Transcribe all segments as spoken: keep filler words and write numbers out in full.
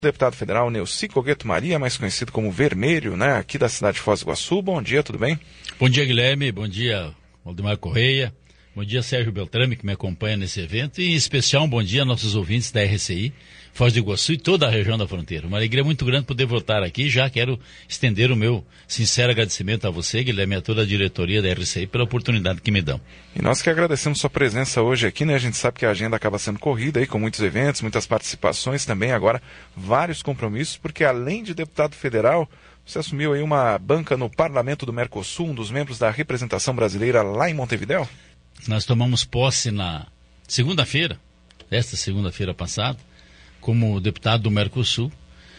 Deputado federal Neuci Cogueto Maria, mais conhecido como Vermelho, né, aqui da cidade de Foz do Iguaçu. Bom dia, tudo bem? Bom dia, Guilherme. Bom dia, Waldemar Correia. Bom dia, Sérgio Beltrame, que me acompanha nesse evento. E, em especial, um bom dia a nossos ouvintes da R C I, Foz do Iguaçu e toda a região da fronteira. Uma alegria muito grande poder voltar aqui. Já quero estender o meu sincero agradecimento a você, Guilherme, e a toda a diretoria da R C I pela oportunidade que me dão. E nós que agradecemos sua presença hoje aqui, né? A gente sabe que a agenda acaba sendo corrida aí, com muitos eventos, muitas participações também, agora vários compromissos, porque além de deputado federal, você assumiu aí uma banca no Parlamento do Mercosul, um dos membros da representação brasileira lá em Montevidéu? Nós tomamos posse na segunda-feira, esta segunda-feira passada, como deputado do Mercosul,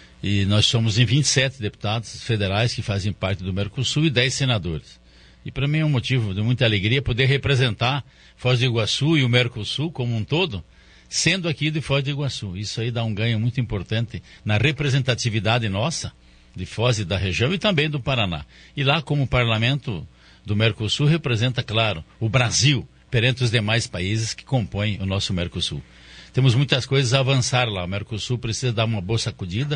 e nós somos em vinte e sete deputados federais que fazem parte do Mercosul e dez senadores. E para mim é um motivo de muita alegria poder representar Foz do Iguaçu e o Mercosul como um todo, sendo aqui de Foz do Iguaçu. Isso aí dá um ganho muito importante na representatividade nossa, de Foz e da região e também do Paraná. E lá, como parlamento do Mercosul, representa, claro, o Brasil perante os demais países que compõem o nosso Mercosul. Temos muitas coisas a avançar lá. O Mercosul precisa dar uma boa sacudida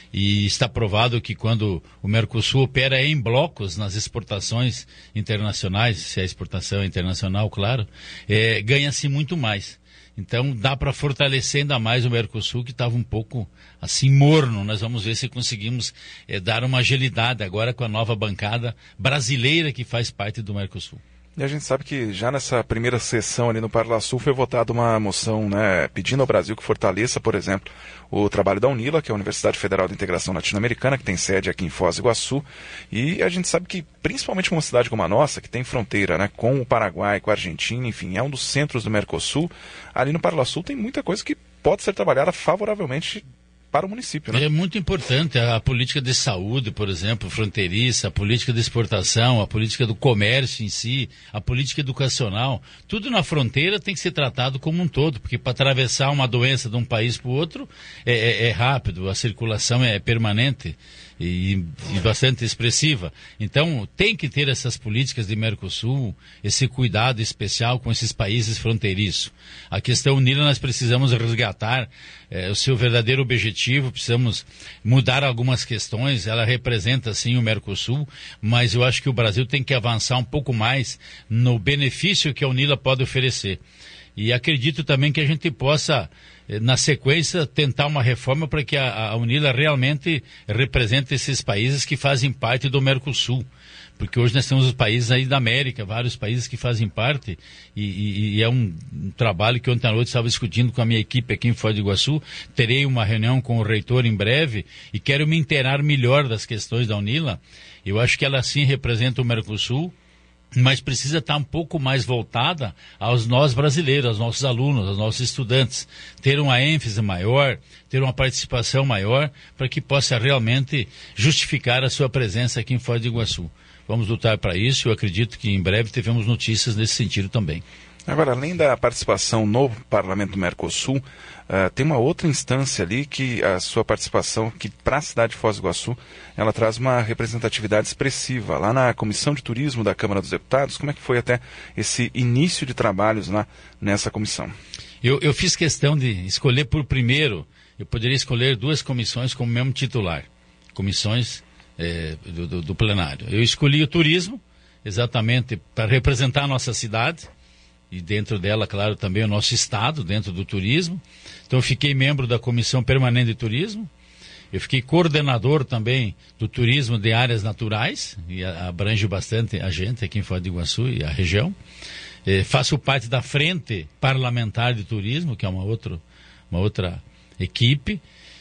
e está provado que quando o Mercosul opera em blocos nas exportações internacionais, se a exportação é internacional, claro, é, ganha-se muito mais. Então dá para fortalecer ainda mais o Mercosul, que estava um pouco assim morno. Nós vamos ver se conseguimos é, dar uma agilidade agora com a nova bancada brasileira que faz parte do Mercosul. E a gente sabe que já nessa primeira sessão ali no Parlasul foi votada uma moção, né, pedindo ao Brasil que fortaleça, por exemplo, o trabalho da UNILA, que é a Universidade Federal de Integração Latino-Americana, que tem sede aqui em Foz do Iguaçu. E a gente sabe que, principalmente uma cidade como a nossa, que tem fronteira, né, com o Paraguai, com a Argentina, enfim, é um dos centros do Mercosul, ali no Parlasul tem muita coisa que pode ser trabalhada favoravelmente para o município, né? É muito importante a política de saúde, por exemplo, fronteiriça, a política de exportação, a política do comércio em si, a política educacional. Tudo na fronteira tem que ser tratado como um todo, porque para atravessar uma doença de um país para o outro é, é, é rápido, a circulação é permanente e, e bastante expressiva. Então tem que ter essas políticas de Mercosul, esse cuidado especial com esses países fronteiriços. A questão UNILA nós precisamos resgatar é, o seu verdadeiro objetivo, precisamos mudar algumas questões. Ela representa sim o Mercosul, mas eu acho que o Brasil tem que avançar um pouco mais no benefício que a UNILA pode oferecer. E acredito também que a gente possa, na sequência, tentar uma reforma para que a, a UNILA realmente represente esses países que fazem parte do Mercosul. Porque hoje nós temos os países aí da América, vários países que fazem parte, e, e, e é um, um trabalho que ontem à noite estava discutindo com a minha equipe aqui em Foz do Iguaçu. Terei uma reunião com o reitor em breve e quero me inteirar melhor das questões da UNILA. Eu acho que ela sim representa o Mercosul, mas precisa estar um pouco mais voltada aos nós brasileiros, aos nossos alunos, aos nossos estudantes. Ter uma ênfase maior, ter uma participação maior, para que possa realmente justificar a sua presença aqui em Foz do Iguaçu. Vamos lutar para isso. Eu acredito que em breve teremos notícias nesse sentido também. Agora, além da participação no Parlamento do Mercosul, uh, tem uma outra instância ali que a sua participação, que para a cidade de Foz do Iguaçu, ela traz uma representatividade expressiva. Lá na Comissão de Turismo da Câmara dos Deputados, como é que foi até esse início de trabalhos lá nessa comissão? Eu, eu fiz questão de escolher por primeiro, eu poderia escolher duas comissões como mesmo titular, comissões é, do, do, do plenário. Eu escolhi o turismo, exatamente para representar a nossa cidade, e dentro dela, claro, também o nosso estado, dentro do turismo. Então eu fiquei membro da Comissão Permanente de Turismo, eu fiquei coordenador também do turismo de áreas naturais, e abrange bastante a gente aqui em Foz do Iguaçu e a região. Eh, faço parte da Frente Parlamentar de Turismo, que é uma, outro, uma outra equipe,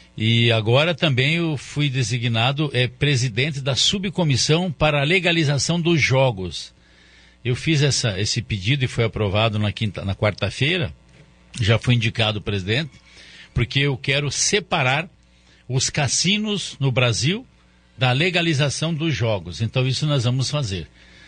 e agora também eu fui designado eh, presidente da Subcomissão para a Legalização dos Jogos. Eu fiz essa, esse pedido e foi aprovado na, quinta, na quarta-feira, já fui indicado presidente, porque eu quero separar os cassinos no Brasil da legalização dos jogos. Então isso nós vamos fazer.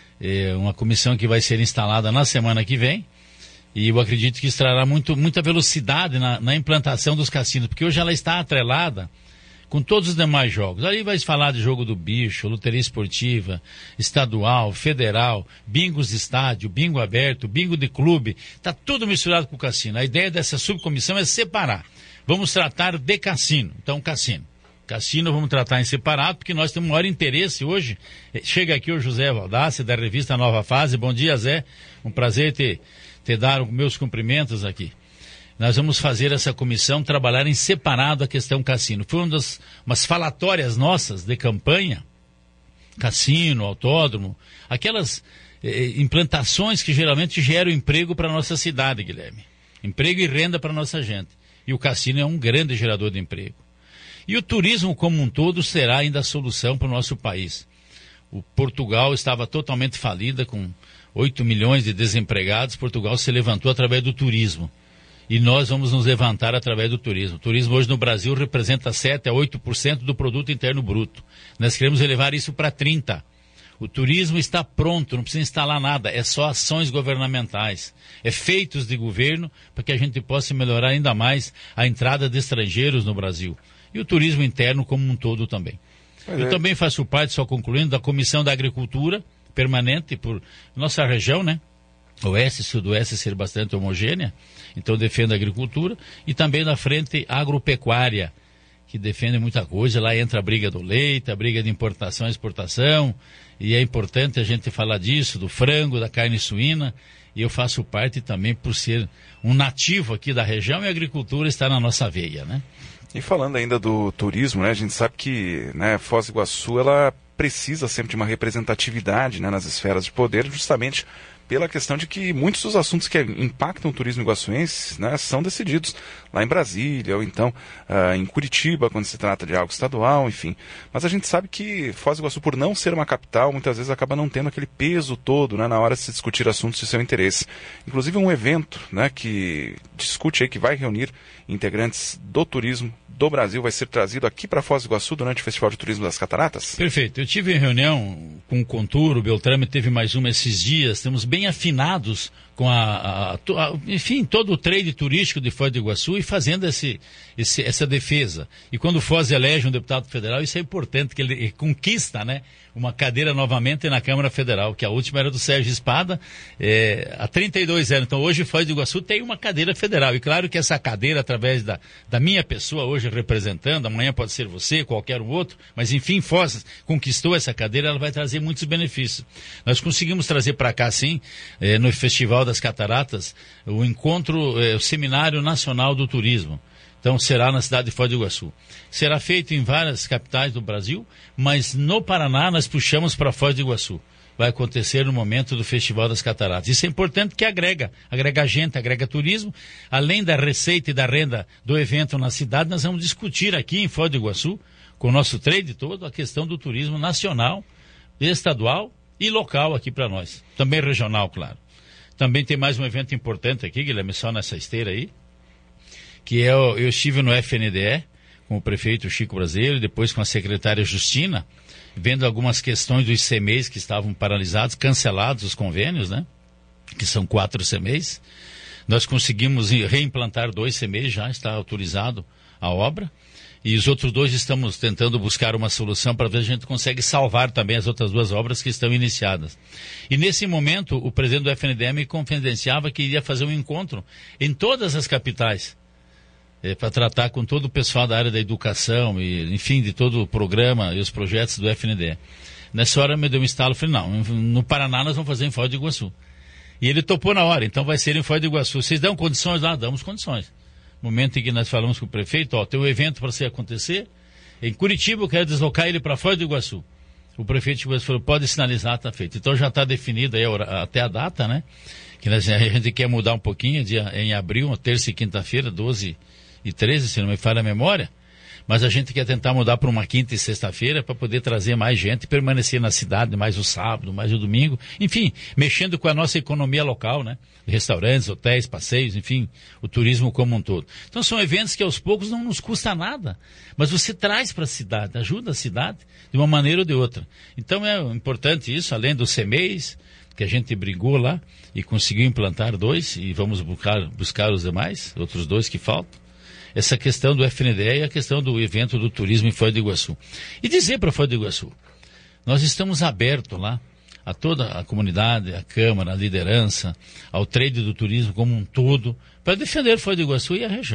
É uma comissão que vai ser instalada na semana que vem, e eu acredito que isso trará muito, muita velocidade na, na implantação dos cassinos, porque hoje ela está atrelada com todos os demais jogos. Ali vai se falar de jogo do bicho, loteria esportiva, estadual, federal, bingos de estádio, bingo aberto, bingo de clube, está tudo misturado com o cassino. A ideia dessa subcomissão é separar, vamos tratar de cassino. Então, cassino. Cassino vamos tratar em separado, porque nós temos o maior interesse hoje. Chega aqui o José Valdassi, da revista Nova Fase. Bom dia, Zé. Um prazer te, te dar os meus cumprimentos aqui. Nós vamos fazer essa comissão trabalhar em separado a questão cassino. Foi uma das umas falatórias nossas de campanha, cassino, autódromo, aquelas eh, implantações que geralmente geram emprego para a nossa cidade, Guilherme. Emprego e renda para a nossa gente. E o cassino é um grande gerador de emprego. E o turismo como um todo será ainda a solução para o nosso país. O Portugal estava totalmente falida, com oito milhões de desempregados. Portugal se levantou através do turismo. E nós vamos nos levantar através do turismo. O turismo hoje no Brasil representa sete a oito por cento do produto interno bruto. Nós queremos elevar isso para trinta por cento. O turismo está pronto, não precisa instalar nada, é só ações governamentais, é feitos de governo para que a gente possa melhorar ainda mais a entrada de estrangeiros no Brasil. E o turismo interno como um todo também. Pois Eu é. também faço parte, só concluindo, da Comissão da Agricultura Permanente por nossa região, né? Oeste e Sudoeste ser bastante homogênea, então defendo a agricultura, e também da Frente Agropecuária, que defende muita coisa. Lá entra a briga do leite, a briga de importação e exportação, e é importante a gente falar disso, do frango, da carne suína, e eu faço parte também por ser um nativo aqui da região, e a agricultura está na nossa veia, né? E falando ainda do turismo, né, a gente sabe que, né, Foz do Iguaçu, ela precisa sempre de uma representatividade, né, nas esferas de poder, justamente pela questão de que muitos dos assuntos que impactam o turismo iguaçuense, né, são decididos lá em Brasília, ou então uh, em Curitiba, quando se trata de algo estadual, enfim. Mas a gente sabe que Foz do Iguaçu, por não ser uma capital, muitas vezes acaba não tendo aquele peso todo, né, na hora de se discutir assuntos de seu interesse. Inclusive um evento, né, que discute aí, que vai reunir integrantes do turismo do Brasil, vai ser trazido aqui para Foz do Iguaçu durante o Festival de Turismo das Cataratas? Perfeito. Eu tive em reunião com o Contur, o Beltrame teve mais uma esses dias, estamos bem afinados com a, a, a, enfim, todo o trade turístico de Foz do Iguaçu e fazendo esse, esse, essa defesa. E quando o Foz elege um deputado federal, isso é importante, que ele conquista, né, uma cadeira novamente na Câmara Federal, que a última era do Sérgio Espada, é, há trinta e dois anos. Então hoje Foz do Iguaçu tem uma cadeira federal. E claro que essa cadeira, através da, da minha pessoa hoje representando, amanhã pode ser você, qualquer um outro, mas enfim, Foz conquistou essa cadeira, ela vai trazer muitos benefícios. Nós conseguimos trazer para cá, sim, é, no Festival das Cataratas, o encontro, é, o Seminário Nacional do Turismo. Então será na cidade de Foz do Iguaçu. Será feito em várias capitais do Brasil, mas no Paraná nós puxamos para Foz do Iguaçu. Vai acontecer no momento do Festival das Cataratas. Isso é importante, que agrega, agrega gente, agrega turismo. Além da receita e da renda do evento na cidade, nós vamos discutir aqui em Foz do Iguaçu, com o nosso trade todo, a questão do turismo nacional, estadual e local aqui para nós. Também regional, claro. Também tem mais um evento importante aqui, Guilherme, só nessa esteira aí, que é, o, eu estive no F N D E, com o prefeito Chico Brasileiro, e depois com a secretária Justina, vendo algumas questões dos C M Es que estavam paralisados, cancelados os convênios, né? Que são quatro C M Es. Nós conseguimos reimplantar dois C M Es, já está autorizado a obra. E os outros dois estamos tentando buscar uma solução para ver se a gente consegue salvar também as outras duas obras que estão iniciadas. E nesse momento, o presidente do F N D E me confidenciava que iria fazer um encontro em todas as capitais, É, para tratar com todo o pessoal da área da educação, e, enfim, de todo o programa e os projetos do F N D E. Nessa hora me deu um estalo, falei, não, no Paraná nós vamos fazer em Foz do Iguaçu. E ele topou na hora, então vai ser em Foz do Iguaçu. Vocês dão condições lá? Damos condições. No momento em que nós falamos com o prefeito, ó, tem um evento para você acontecer, em Curitiba eu quero deslocar ele para Foz do Iguaçu. O prefeito de Iguaçu falou, pode sinalizar, está feito. Então já está definido aí até a data, né? Que nós, a gente quer mudar um pouquinho, dia, em abril, terça e quinta-feira, doze e treze, se não me falha a memória, mas a gente quer tentar mudar para uma quinta e sexta-feira para poder trazer mais gente, permanecer na cidade mais o sábado, mais o domingo, enfim, mexendo com a nossa economia local, né? Restaurantes, hotéis, passeios, enfim, o turismo como um todo. Então são eventos que aos poucos não nos custa nada, mas você traz para a cidade, ajuda a cidade de uma maneira ou de outra. Então é importante isso, além dos C M Es, que a gente brigou lá e conseguiu implantar dois, e vamos buscar, buscar os demais, outros dois que faltam. Essa questão do F N D E e a questão do evento do turismo em Foz do Iguaçu. E dizer para Foz do Iguaçu, nós estamos abertos lá a toda a comunidade, a Câmara, a liderança, ao trade do turismo como um todo, para defender Foz do Iguaçu e a região.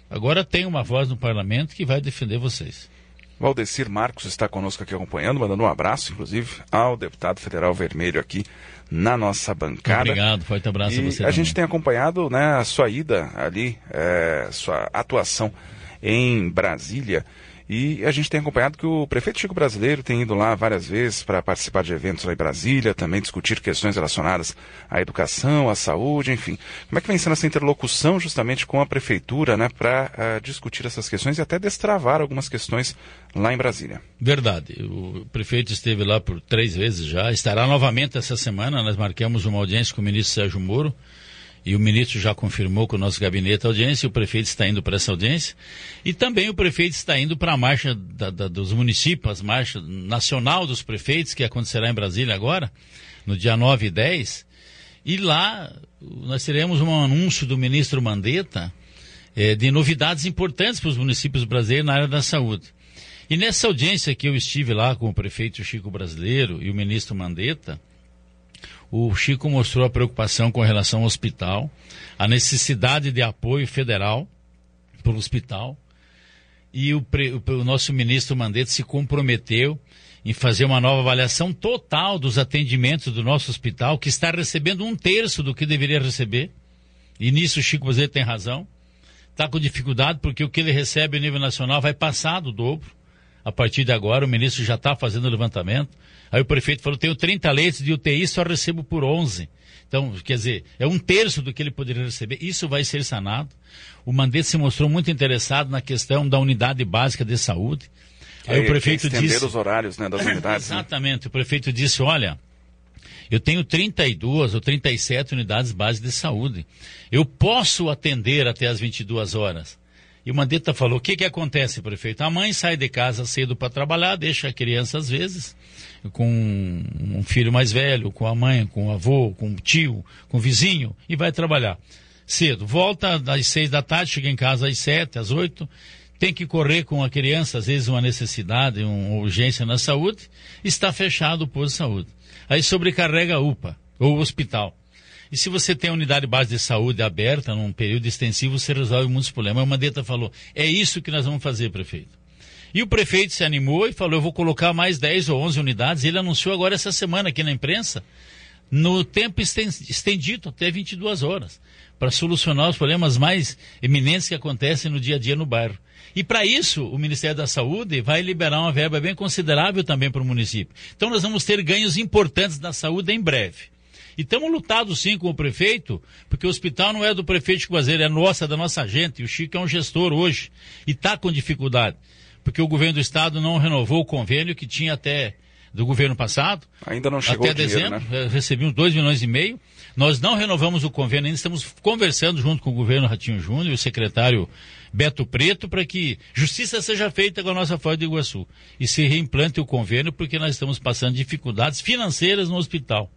Agora tem uma voz no parlamento que vai defender vocês. Valdecir Marcos está conosco aqui acompanhando, mandando um abraço, inclusive, ao deputado federal Vermelho aqui na nossa bancada. Obrigado, forte abraço e a você a também. gente tem acompanhado, né, a sua ida ali, é, sua atuação em Brasília. E a gente tem acompanhado que o prefeito Chico Brasileiro tem ido lá várias vezes para participar de eventos lá em Brasília, também discutir questões relacionadas à educação, à saúde, enfim. Como é que vem sendo essa interlocução justamente com a prefeitura, né, para uh, discutir essas questões e até destravar algumas questões lá em Brasília? Verdade. O prefeito esteve lá por três vezes já, estará novamente essa semana. Nós marcamos uma audiência com o ministro Sérgio Moro. E o ministro já confirmou com o nosso gabinete a audiência, e o prefeito está indo para essa audiência. E também o prefeito está indo para a marcha da, da, dos municípios, a marcha nacional dos prefeitos, que acontecerá em Brasília agora, no dia nove e dez. E lá nós teremos um anúncio do ministro Mandetta eh, de novidades importantes para os municípios brasileiros na área da saúde. E nessa audiência que eu estive lá com o prefeito Chico Brasileiro e o ministro Mandetta, o Chico mostrou a preocupação com relação ao hospital, a necessidade de apoio federal para o hospital, e o, pre, o nosso ministro Mandetta se comprometeu em fazer uma nova avaliação total dos atendimentos do nosso hospital, que está recebendo um terço do que deveria receber, e nisso o Chico Brasileiro tem razão, está com dificuldade porque o que ele recebe a nível nacional vai passar do dobro. A partir de agora o ministro já está fazendo o levantamento. Aí o prefeito falou, tenho trinta leitos de U T I, só recebo por onze. Então, quer dizer, é um terço do que ele poderia receber. Isso vai ser sanado. O Mandetta se mostrou muito interessado na questão da unidade básica de saúde. Aí é, o prefeito estender disse... os horários, né, das unidades. Exatamente. Né? O prefeito disse, olha, eu tenho trinta e duas ou trinta e sete unidades básicas de saúde. Eu posso atender até as vinte e duas horas. E o Mandetta falou, o que que acontece, prefeito? A mãe sai de casa cedo para trabalhar, deixa a criança às vezes com um filho mais velho, com a mãe, com o avô, com o tio, com o vizinho, e vai trabalhar cedo. Volta às seis da tarde, chega em casa às sete, às oito, tem que correr com a criança, às vezes uma necessidade, uma urgência na saúde, está fechado o posto de saúde. Aí sobrecarrega a U P A, ou o hospital. E se você tem a unidade base de saúde aberta num período extensivo, você resolve muitos problemas. O Mandetta falou, é isso que nós vamos fazer, prefeito. E o prefeito se animou e falou, eu vou colocar mais dez ou onze unidades. Ele anunciou agora essa semana aqui na imprensa, no tempo estendido, até vinte e duas horas, para solucionar os problemas mais eminentes que acontecem no dia a dia no bairro. E para isso, o Ministério da Saúde vai liberar uma verba bem considerável também para o município. Então nós vamos ter ganhos importantes da saúde em breve. E estamos lutados sim com o prefeito, porque o hospital não é do prefeito Chico Brasileiro, é nossa, é da nossa gente. E o Chico é um gestor hoje e está com dificuldade, porque o governo do estado não renovou o convênio que tinha até do governo passado. Ainda não chegou até o dinheiro, dezembro, né? Recebemos dois milhões e meio. Nós não renovamos o convênio, ainda estamos conversando junto com o governo Ratinho Júnior e o secretário Beto Preto para que justiça seja feita com a nossa Foz do Iguaçu e se reimplante o convênio, porque nós estamos passando dificuldades financeiras no hospital,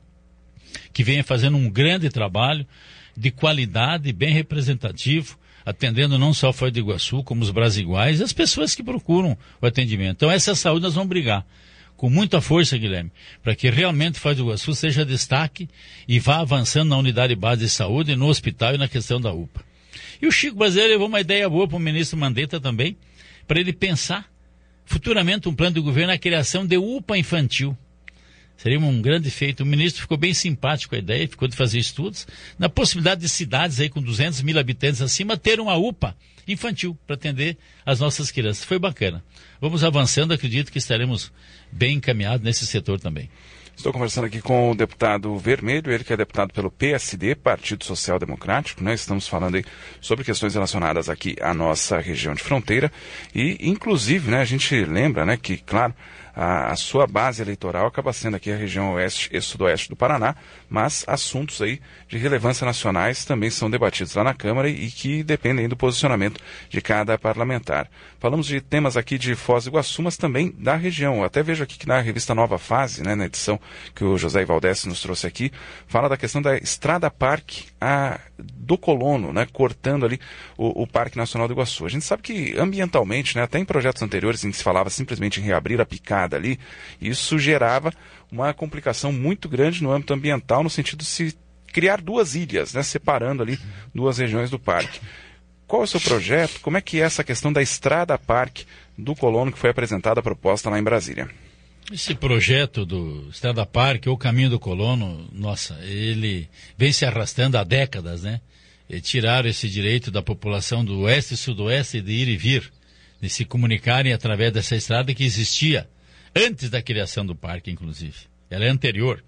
que vem fazendo um grande trabalho de qualidade, bem representativo, atendendo não só a Foz do Iguaçu, como os brasiguais e as pessoas que procuram o atendimento. Então essa saúde nós vamos brigar com muita força, Guilherme, para que realmente Foz do Iguaçu seja destaque e vá avançando na unidade base de saúde, no hospital e na questão da U P A. E o Chico Brasileiro levou uma ideia boa para o ministro Mandetta também, para ele pensar futuramente um plano de governo na criação de U P A infantil. Seria um grande feito. O ministro ficou bem simpático com a ideia, ficou de fazer estudos, na possibilidade de cidades aí com duzentos mil habitantes acima ter uma U P A infantil para atender as nossas crianças. Foi bacana. Vamos avançando, acredito que estaremos bem encaminhados nesse setor também. Estou conversando aqui com o deputado Vermelho, ele que é deputado pelo P S D, Partido Social Democrático, né? Estamos falando aí sobre questões relacionadas aqui à nossa região de fronteira e, inclusive, né, a gente lembra, né, que, claro, a, a sua base eleitoral acaba sendo aqui a região oeste e sudoeste do Paraná, mas assuntos aí de relevância nacionais também são debatidos lá na Câmara e, e que dependem do posicionamento de cada parlamentar. Falamos de temas aqui de Foz do Iguaçu, mas também da região. Eu até vejo aqui que na revista Nova Fase, né, na edição que o José Ivaldez nos trouxe aqui, fala da questão da Estrada Parque a, do Colono, né, cortando ali o, o Parque Nacional do Iguaçu. A gente sabe que ambientalmente, né, até em projetos anteriores em que se falava simplesmente em reabrir a picada ali, isso gerava uma complicação muito grande no âmbito ambiental, no sentido de se criar duas ilhas, né, separando ali duas regiões do parque. qual é o seu projeto? Como é que é essa questão da Estrada Parque do Colono, que foi apresentada a proposta lá em Brasília? Esse projeto do Estrada Parque, ou Caminho do Colono, nossa, ele vem se arrastando há décadas, né? E tiraram esse direito da população do oeste e sudoeste de ir e vir, de se comunicarem através dessa estrada que existia antes da criação do parque, inclusive. Ela é anterior.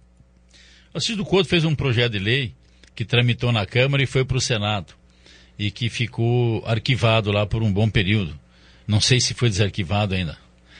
O Cícero Couto fez um projeto de lei que tramitou na Câmara e foi para o Senado, e que ficou arquivado lá por um bom período. Não sei se foi desarquivado ainda.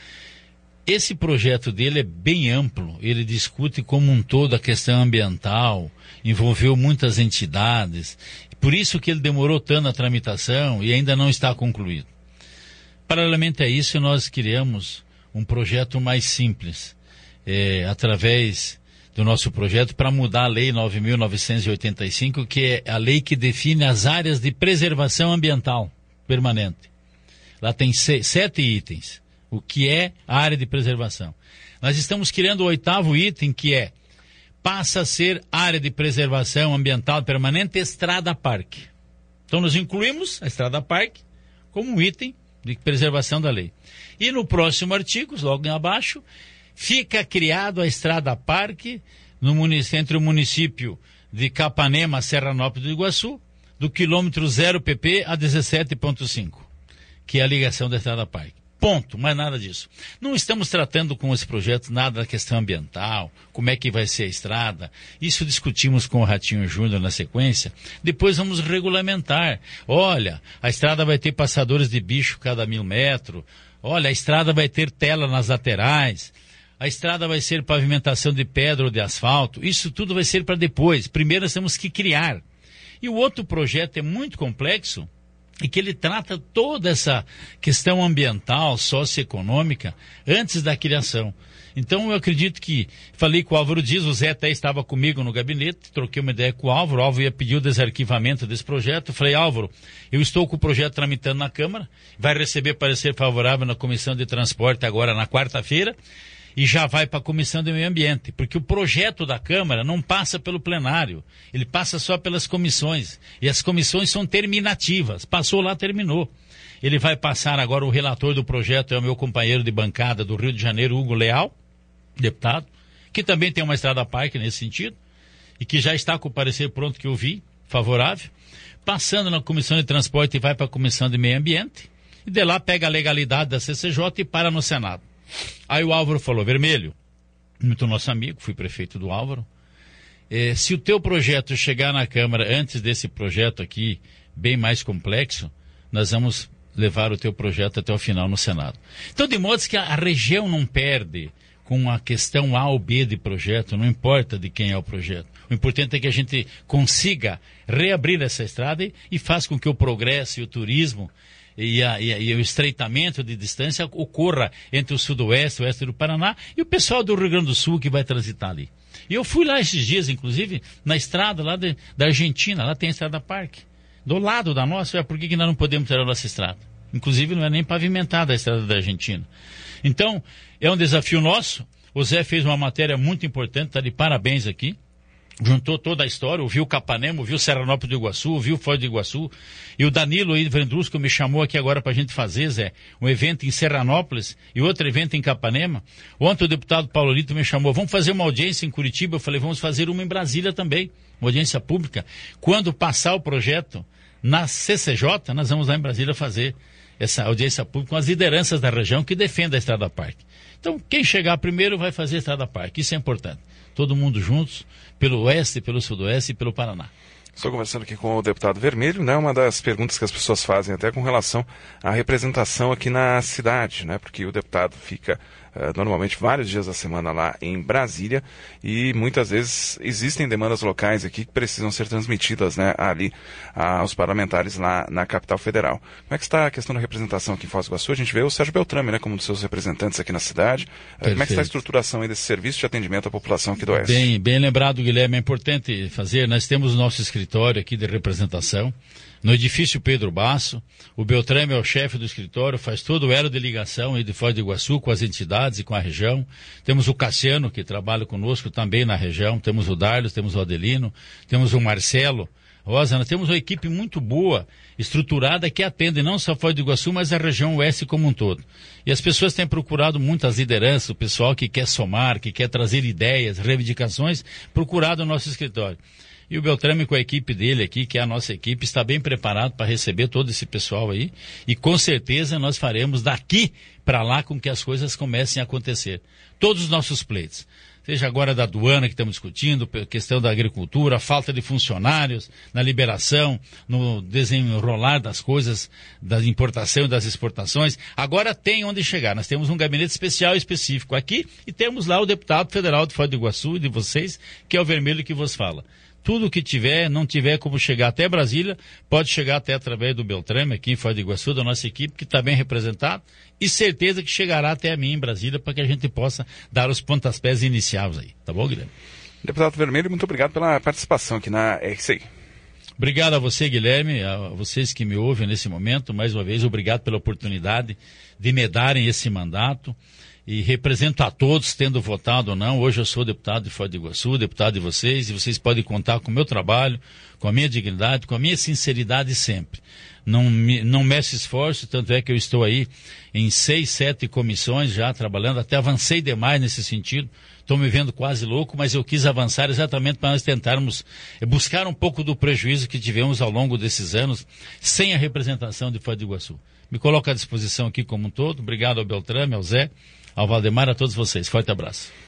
Esse projeto dele é bem amplo, ele discute como um todo a questão ambiental, envolveu muitas entidades, por isso que ele demorou tanto na tramitação e ainda não está concluído. Paralelamente a isso, nós criamos um projeto mais simples, é, através do nosso projeto, para mudar a Lei nove mil novecentos e oitenta e cinco, que é a lei que define as áreas de preservação ambiental permanente. Lá tem seis, sete itens. O que é a área de preservação. Nós estamos criando o oitavo item, que é, passa a ser área de preservação ambiental permanente Estrada Parque. Então nós incluímos a Estrada Parque como um item de preservação da lei. E no próximo artigo, logo abaixo, fica criado a Estrada Parque no município, entre o município de Capanema, Serranópolis do Iguaçu, do quilômetro zero P P a dezessete ponto cinco, que é a ligação da Estrada Parque. Ponto, mais nada disso. Não estamos tratando com esse projeto nada da questão ambiental, como é que vai ser a estrada. Isso discutimos com o Ratinho Júnior na sequência. Depois vamos regulamentar. Olha, a estrada vai ter passadores de bicho cada mil metros. Olha, a estrada vai ter tela nas laterais. A estrada vai ser pavimentação de pedra ou de asfalto. Isso tudo vai ser para depois. Primeiro nós temos que criar. E o outro projeto é muito complexo, e que ele trata toda essa questão ambiental, socioeconômica, antes da criação. Então eu acredito que, falei com o Álvaro Dias, o Zé até estava comigo no gabinete, troquei uma ideia com o Álvaro, o Álvaro ia pedir o desarquivamento desse projeto. Eu falei, Álvaro, eu estou com o projeto tramitando na Câmara, vai receber parecer favorável na Comissão de Transporte agora na quarta-feira, e já vai para a Comissão do Meio Ambiente, porque o projeto da Câmara não passa pelo plenário, ele passa só pelas comissões, e as comissões são terminativas, passou lá, terminou. Ele vai passar agora, o relator do projeto é o meu companheiro de bancada do Rio de Janeiro, Hugo Leal, deputado, que também tem uma Estrada Parque nesse sentido, e que já está com o parecer pronto que eu vi, favorável, passando na Comissão de Transporte e vai para a Comissão de Meio Ambiente, e de lá pega a legalidade da C C J e para no Senado. Aí o Álvaro falou, Vermelho, muito nosso amigo, fui prefeito do Álvaro, eh, se o teu projeto chegar na Câmara antes desse projeto aqui, bem mais complexo, nós vamos levar o teu projeto até o final no Senado. Então, de modo que a, a região não perde com a questão A ou B de projeto, não importa de quem é o projeto. O importante é que a gente consiga reabrir essa estrada e, e faz com que o progresso e o turismo E, a, e, a, e o estreitamento de distância ocorra entre o sudoeste e o oeste do Paraná e o pessoal do Rio Grande do Sul que vai transitar ali. E eu fui lá esses dias, inclusive, na estrada lá de, da Argentina, lá tem a Estrada Parque. Do lado da nossa, é por que que nós não podemos ter a nossa estrada? Inclusive não é nem pavimentada a estrada da Argentina. Então, é um desafio nosso. O Zé fez uma matéria muito importante, está de parabéns aqui. Juntou toda a história, ouviu Capanema, ouviu Serranópolis do Iguaçu, ouviu Foz do Iguaçu, e o Danilo aí, Vendrusco, me chamou aqui agora para a gente fazer, Zé, um evento em Serranópolis e outro evento em Capanema. Ontem o deputado Paulo Lito me chamou, vamos fazer uma audiência em Curitiba, eu falei, vamos fazer uma em Brasília também, uma audiência pública. Quando passar o projeto na C C J, nós vamos lá em Brasília fazer essa audiência pública com as lideranças da região que defendem a Estrada Parque. Então, quem chegar primeiro vai fazer a Estrada Parque, isso é importante. Todo mundo juntos, pelo oeste, pelo sudoeste e pelo Paraná. Estou conversando aqui com o deputado Vermelho, né? Uma das perguntas que as pessoas fazem até com relação à representação aqui na cidade, né? Porque o deputado fica uh, normalmente vários dias da semana lá em Brasília e muitas vezes existem demandas locais aqui que precisam ser transmitidas, né, ali aos parlamentares lá na capital federal. Como é que está a questão da representação aqui em Foz do Iguaçu? A gente vê o Sérgio Beltrame, né, como um dos seus representantes aqui na cidade. Uh, como é que está a estruturação aí desse serviço de atendimento à população aqui do Oeste? Bem, bem lembrado, Guilherme, é importante fazer, nós temos o nosso escritório aqui de representação, no edifício Pedro Basso. O Beltrame é o chefe do escritório, faz todo o elo de ligação aí de Foz do Iguaçu com as entidades e com a região. Temos o Cassiano, que trabalha conosco também na região, temos o Darlos, temos o Adelino, temos o Marcelo, Rosa, nós temos uma equipe muito boa, estruturada, que atende não só Foz do Iguaçu, mas a região oeste como um todo. E as pessoas têm procurado muito as lideranças, o pessoal que quer somar, que quer trazer ideias, reivindicações, procurado o nosso escritório. E o Beltrame, com a equipe dele aqui, que é a nossa equipe, está bem preparado para receber todo esse pessoal aí. E com certeza nós faremos daqui para lá com que as coisas comecem a acontecer. Todos os nossos pleitos. Seja agora da aduana que estamos discutindo, questão da agricultura, a falta de funcionários, na liberação, no desenrolar das coisas, da importação e das exportações. Agora tem onde chegar. Nós temos um gabinete especial específico aqui e temos lá o deputado federal de Foz do Iguaçu e de vocês, que é o Vermelho que vos fala. Tudo que tiver, não tiver como chegar até Brasília, pode chegar até através do Beltrame, aqui em Foz do Iguaçu, da nossa equipe, que está bem representada, e certeza que chegará até a mim em Brasília para que a gente possa dar os pontapés iniciais aí. Tá bom, Guilherme? Deputado Vermelho, muito obrigado pela participação aqui na R C I. Obrigado a você, Guilherme, a vocês que me ouvem nesse momento. Mais uma vez, obrigado pela oportunidade de me darem esse mandato. E represento a todos, tendo votado ou não. Hoje eu sou deputado de Foz do Iguaçu, deputado de vocês, e vocês podem contar com o meu trabalho, com a minha dignidade, com a minha sinceridade sempre. Não, me, não meço esforço, tanto é que eu estou aí em seis, sete comissões já trabalhando, até avancei demais nesse sentido. Estou me vendo quase louco, mas eu quis avançar exatamente para nós tentarmos buscar um pouco do prejuízo que tivemos ao longo desses anos, sem a representação de Foz do Iguaçu. Me coloco à disposição aqui como um todo. Obrigado ao Beltrame, ao Zé, ao Valdemar, a todos vocês. Forte abraço.